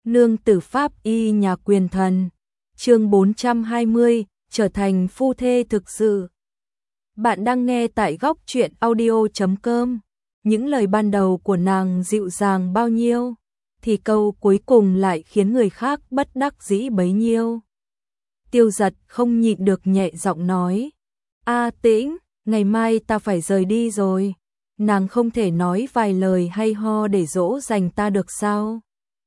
Nương tử pháp y nhà quyền thần. Chương 420, trở thành phu thê thực sự. Bạn đang nghe tại góc truyện audio.com. Những lời ban đầu của nàng dịu dàng bao nhiêu, thì câu cuối cùng lại khiến người khác bất đắc dĩ bấy nhiêu. Tiêu Dật không nhịn được nhẹ giọng nói: "A Tĩnh, ngày mai ta phải rời đi rồi." Nàng không thể nói vài lời hay ho để dỗ dành ta được sao?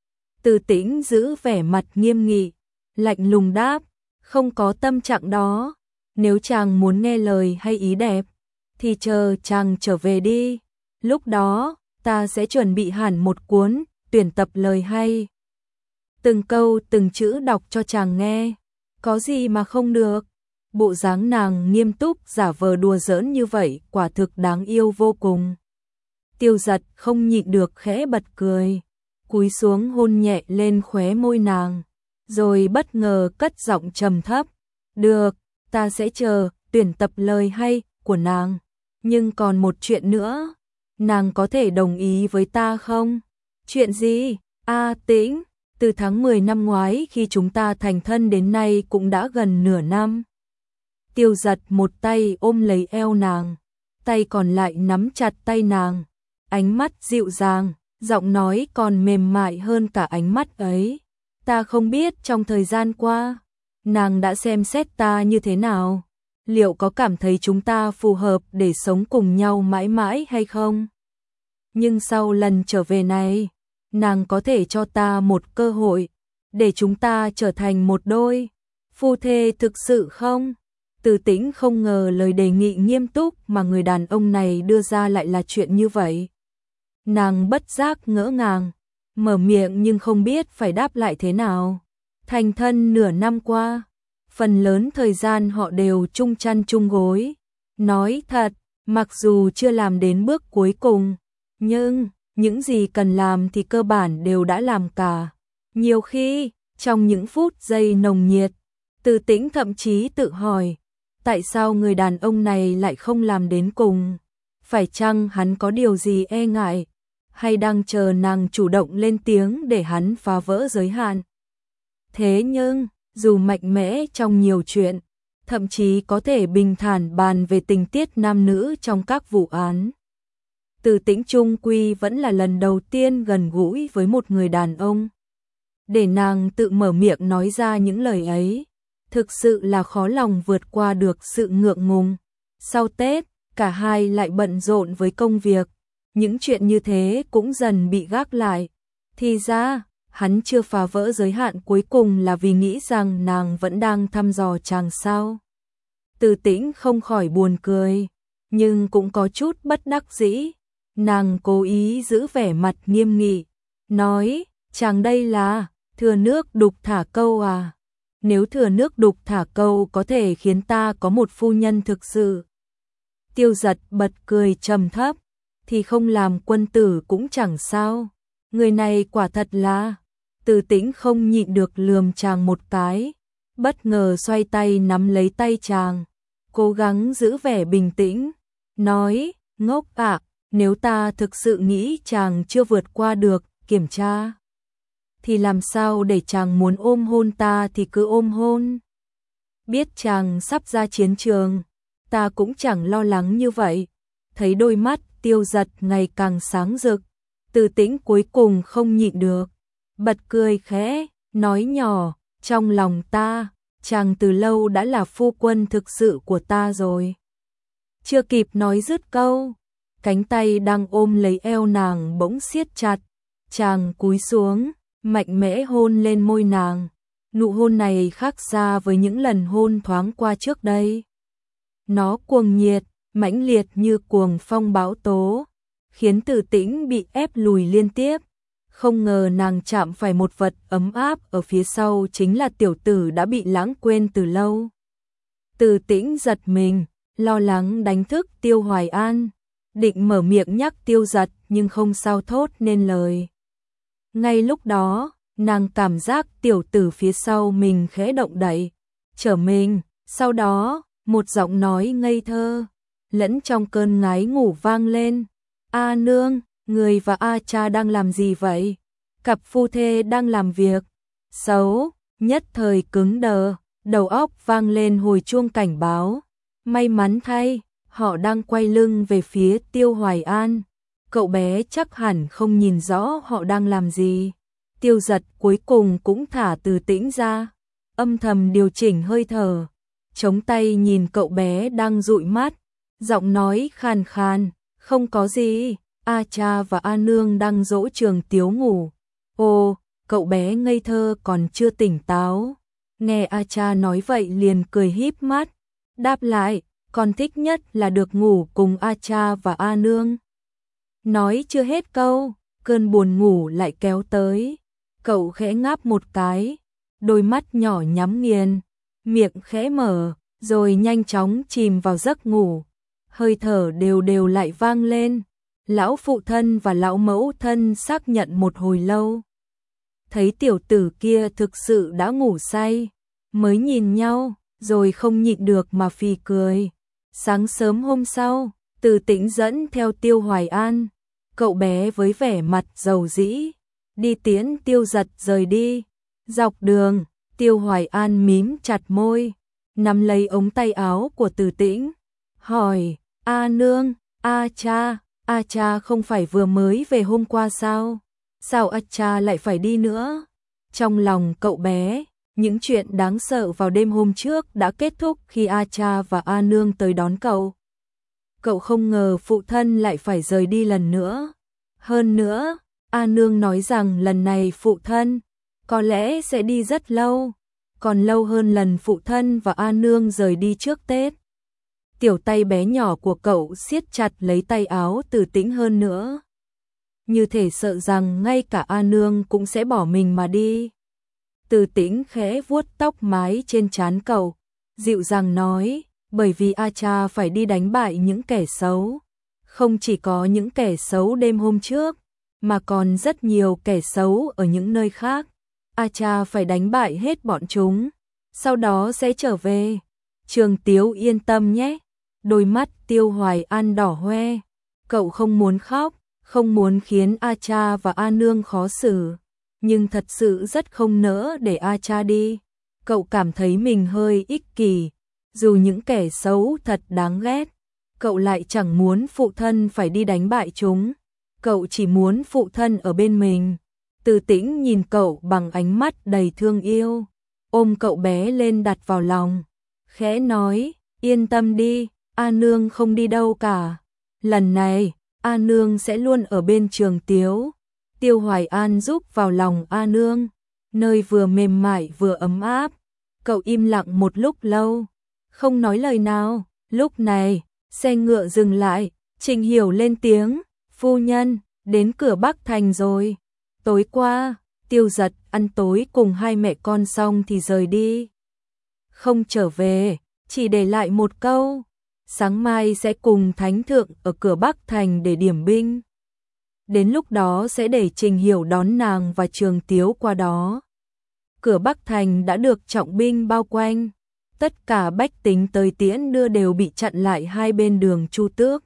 Từ Tĩnh giữ vẻ mặt nghiêm nghị, lạnh lùng đáp: "Không có tâm trạng đó. Nếu chàng muốn nghe lời hay ý đẹp, thì chờ chàng trở về đi. Lúc đó, ta sẽ chuẩn bị hẳn một cuốn tuyển tập lời hay. Từng câu từng chữ đọc cho chàng nghe. Có gì mà không được." Bộ dáng nàng nghiêm túc giả vờ đùa giỡn như vậy quả thực đáng yêu vô cùng. Tiêu Dật không nhịn được khẽ bật cười, cúi xuống hôn nhẹ lên khóe môi nàng, rồi bất ngờ cất giọng trầm thấp: "Được, ta sẽ chờ tuyển tập lời hay của nàng. Nhưng còn một chuyện nữa, nàng có thể đồng ý với ta không?" "Chuyện gì?" "A Tĩnh, từ tháng 10 năm ngoái khi chúng ta thành thân đến nay cũng đã gần nửa năm." Tiêu Dật một tay ôm lấy eo nàng, tay còn lại nắm chặt tay nàng, ánh mắt dịu dàng, giọng nói còn mềm mại hơn cả ánh mắt ấy. "Ta không biết trong thời gian qua, nàng đã xem xét ta như thế nào, liệu có cảm thấy chúng ta phù hợp để sống cùng nhau mãi mãi hay không? Nhưng sau lần trở về này, nàng có thể cho ta một cơ hội để chúng ta trở thành một đôi phu thê thực sự không?" Từ Tĩnh không ngờ lời đề nghị nghiêm túc mà người đàn ông này đưa ra lại là chuyện như vậy. Nàng bất giác ngỡ ngàng, mở miệng nhưng không biết phải đáp lại thế nào. Thành thân nửa năm qua, phần lớn thời gian họ đều chung chăn chung gối. Nói thật, mặc dù chưa làm đến bước cuối cùng, nhưng những gì cần làm thì cơ bản đều đã làm cả. Nhiều khi, trong những phút giây nồng nhiệt, Từ Tĩnh thậm chí tự hỏi, tại sao người đàn ông này lại không làm đến cùng? Phải chăng hắn có điều gì e ngại, hay đang chờ nàng chủ động lên tiếng để hắn phá vỡ giới hạn? Thế nhưng, dù mạnh mẽ trong nhiều chuyện, thậm chí có thể bình thản bàn về tình tiết nam nữ trong các vụ án, Từ Tĩnh chung quy vẫn là lần đầu tiên gần gũi với một người đàn ông. Để nàng tự mở miệng nói ra những lời ấy, thực sự là khó lòng vượt qua được sự ngượng ngùng. Sau Tết, cả hai lại bận rộn với công việc, những chuyện như thế cũng dần bị gác lại. Thì ra, hắn chưa phá vỡ giới hạn cuối cùng là vì nghĩ rằng nàng vẫn đang thăm dò chàng sao. Từ Tĩnh không khỏi buồn cười, nhưng cũng có chút bất đắc dĩ. Nàng cố ý giữ vẻ mặt nghiêm nghị, nói: "Chàng đây là thừa nước đục thả câu à? Nếu thừa nước đục thả câu có thể khiến ta có một phu nhân thực sự." Tiêu Dật bật cười trầm thấp, "Thì không làm quân tử cũng chẳng sao. Người này quả thật là..." Từ Tĩnh không nhịn được lườm chàng một cái, bất ngờ xoay tay nắm lấy tay chàng, cố gắng giữ vẻ bình tĩnh, nói: "Ngốc ạ, nếu ta thực sự nghĩ chàng chưa vượt qua được kiểm tra, thì làm sao để chàng muốn ôm hôn ta thì cứ ôm hôn. Biết chàng sắp ra chiến trường, ta cũng chẳng lo lắng như vậy." Thấy đôi mắt Tiêu Dật ngày càng sáng rực, Từ Tĩnh cuối cùng không nhịn được, bật cười khẽ, nói nhỏ: "Trong lòng ta, chàng từ lâu đã là phu quân thực sự của ta rồi." Chưa kịp nói dứt câu, cánh tay đang ôm lấy eo nàng bỗng siết chặt, chàng cúi xuống, mạnh mẽ hôn lên môi nàng. Nụ hôn này khác xa với những lần hôn thoáng qua trước đây. Nó cuồng nhiệt, mãnh liệt như cuồng phong bão tố, khiến Từ Tĩnh bị ép lùi liên tiếp. Không ngờ nàng chạm phải một vật ấm áp ở phía sau chính là tiểu tử đã bị lãng quên từ lâu. Từ Tĩnh giật mình, lo lắng đánh thức Tiêu Hoài An, định mở miệng nhắc Tiêu Dật nhưng không sao thốt nên lời. Ngay lúc đó, nàng cảm giác tiểu tử phía sau mình khẽ động đậy, trở mình, sau đó, một giọng nói ngây thơ, lẫn trong cơn ngái ngủ vang lên: "A nương, người và A cha đang làm gì vậy?" cặp phu thê đang làm việc xấu, nhất thời cứng đờ, đầu óc vang lên hồi chuông cảnh báo. May mắn thay, họ đang quay lưng về phía Tiêu Hoài An. Cậu bé chắc hẳn không nhìn rõ họ đang làm gì. Tiêu Giật cuối cùng cũng thả Từ Tĩnh ra, âm thầm điều chỉnh hơi thở, chống tay nhìn cậu bé đang dụi mắt, giọng nói khàn khàn, không có gì, A Cha và A Nương đang dỗ Trường Tiếu ngủ. Ồ, cậu bé ngây thơ còn chưa tỉnh táo. Nghe A Cha nói vậy liền cười híp mắt, đáp lại, con thích nhất là được ngủ cùng A Cha và A Nương. Nói chưa hết câu, cơn buồn ngủ lại kéo tới. Cậu khẽ ngáp một cái, đôi mắt nhỏ nhắm nghiền, miệng khẽ mở, rồi nhanh chóng chìm vào giấc ngủ. Hơi thở đều đều lại vang lên. Lão phụ thân và lão mẫu thân xác nhận một hồi lâu. Thấy tiểu tử kia thực sự đã ngủ say, mới nhìn nhau, rồi không nhịn được mà phì cười. Sáng sớm hôm sau, Từ Tĩnh dẫn theo Tiêu Hoài An, cậu bé với vẻ mặt rầu rĩ, đi tiễn Tiêu Giật rời đi. Dọc đường, Tiêu Hoài An mím chặt môi, nắm lấy ống tay áo của Từ Tĩnh, hỏi, A Nương, A Cha không phải vừa mới về hôm qua sao? Sao A Cha lại phải đi nữa? Trong lòng cậu bé, những chuyện đáng sợ vào đêm hôm trước đã kết thúc khi A Cha và A Nương tới đón cậu. Cậu không ngờ phụ thân lại phải rời đi lần nữa. Hơn nữa, A Nương nói rằng lần này phụ thân có lẽ sẽ đi rất lâu, còn lâu hơn lần phụ thân và A Nương rời đi trước Tết. Tiểu tay bé nhỏ của cậu siết chặt lấy tay áo Từ Tĩnh hơn nữa, như thể sợ rằng ngay cả A Nương cũng sẽ bỏ mình mà đi. Từ Tĩnh khẽ vuốt tóc mái trên trán cậu, dịu dàng nói, bởi vì A Cha phải đi đánh bại những kẻ xấu. Không chỉ có những kẻ xấu đêm hôm trước, mà còn rất nhiều kẻ xấu ở những nơi khác. A Cha phải đánh bại hết bọn chúng, sau đó sẽ trở về. Trường Tiếu yên tâm nhé. Đôi mắt Tiêu Hoài An đỏ hoe, cậu không muốn khóc, không muốn khiến A Cha và A Nương khó xử, nhưng thật sự rất không nỡ để A Cha đi. Cậu cảm thấy mình hơi ích kỷ, dù những kẻ xấu thật đáng ghét, cậu lại chẳng muốn phụ thân phải đi đánh bại chúng. Cậu chỉ muốn phụ thân ở bên mình. Từ Tĩnh nhìn cậu bằng ánh mắt đầy thương yêu, ôm cậu bé lên đặt vào lòng, khẽ nói, yên tâm đi, A Nương không đi đâu cả. Lần này, A Nương sẽ luôn ở bên Trường Tiếu. Tiêu Hoài An giúp vào lòng A Nương, nơi vừa mềm mại vừa ấm áp. Cậu im lặng một lúc lâu, không nói lời nào. Lúc này, xe ngựa dừng lại, Trình Hiểu lên tiếng, phu nhân, đến cửa Bắc Thành rồi. Tối qua, Tiêu Giật ăn tối cùng hai mẹ con xong thì rời đi. Không trở về, chỉ để lại một câu, sáng mai sẽ cùng Thánh Thượng ở cửa Bắc Thành để điểm binh. Đến lúc đó sẽ để Trình Hiểu đón nàng và Trường Tiếu qua đó. Cửa Bắc Thành đã được trọng binh bao quanh, tất cả bách tính tới tiễn đưa đều bị chặn lại hai bên đường Chu Tước.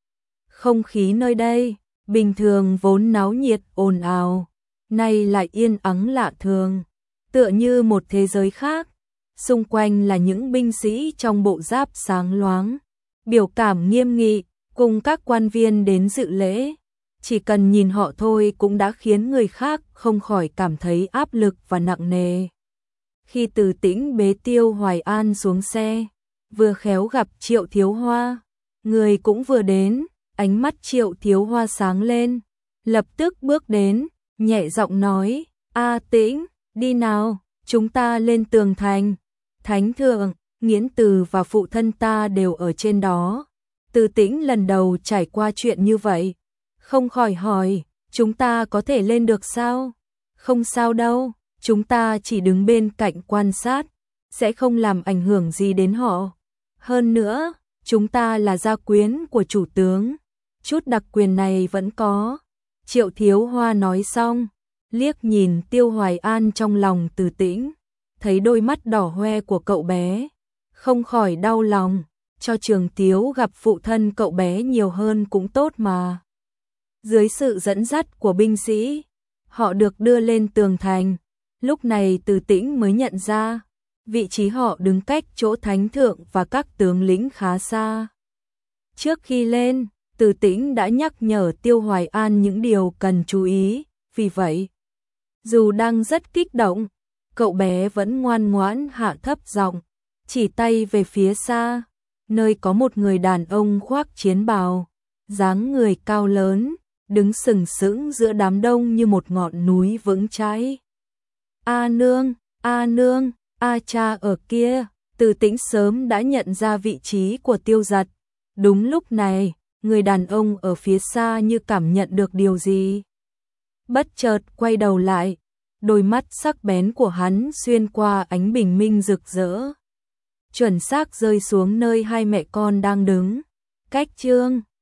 Không khí nơi đây, bình thường vốn náo nhiệt ồn ào, nay lại yên ắng lạ thường, tựa như một thế giới khác. Xung quanh là những binh sĩ trong bộ giáp sáng loáng, biểu cảm nghiêm nghị, cùng các quan viên đến dự lễ. Chỉ cần nhìn họ thôi cũng đã khiến người khác không khỏi cảm thấy áp lực và nặng nề. Khi Từ Tĩnh bế Tiêu Hoài An xuống xe, vừa khéo gặp Triệu Thiếu Hoa, người cũng vừa đến, ánh mắt Triệu Thiếu Hoa sáng lên, lập tức bước đến, nhẹ giọng nói, A Tĩnh, đi nào, chúng ta lên tường thành. Thánh Thượng, Nghiễn Từ và phụ thân ta đều ở trên đó. Từ Tĩnh lần đầu trải qua chuyện như vậy, không khỏi hỏi, chúng ta có thể lên được sao? Không sao đâu, chúng ta chỉ đứng bên cạnh quan sát, sẽ không làm ảnh hưởng gì đến họ. Hơn nữa, chúng ta là gia quyến của chủ tướng, chút đặc quyền này vẫn có. Triệu Thiếu Hoa nói xong, liếc nhìn Tiêu Hoài An trong lòng Từ Tĩnh, thấy đôi mắt đỏ hoe của cậu bé, không khỏi đau lòng, cho Trường Tiếu gặp phụ thân cậu bé nhiều hơn cũng tốt mà. Dưới sự dẫn dắt của binh sĩ, Họ được đưa lên tường thành, lúc này Từ Tĩnh mới nhận ra, vị trí họ đứng cách chỗ thánh thượng và các tướng lĩnh khá xa. Trước khi lên, Từ Tĩnh đã nhắc nhở Tiêu Hoài An những điều cần chú ý, vì vậy, dù đang rất kích động, cậu bé vẫn ngoan ngoãn hạ thấp giọng, chỉ tay về phía xa, nơi có một người đàn ông khoác chiến bào, dáng người cao lớn, đứng sừng sững giữa đám đông như một ngọn núi vững chãi. A nương, A cha ở kia. Từ Tĩnh sớm đã nhận ra vị trí của Tiêu Giật. Đúng lúc này, người đàn ông ở phía xa như cảm nhận được điều gì. Bất chợt quay đầu lại, đôi mắt sắc bén của hắn xuyên qua ánh bình minh rực rỡ, chuẩn xác rơi xuống nơi hai mẹ con đang đứng, cách Trương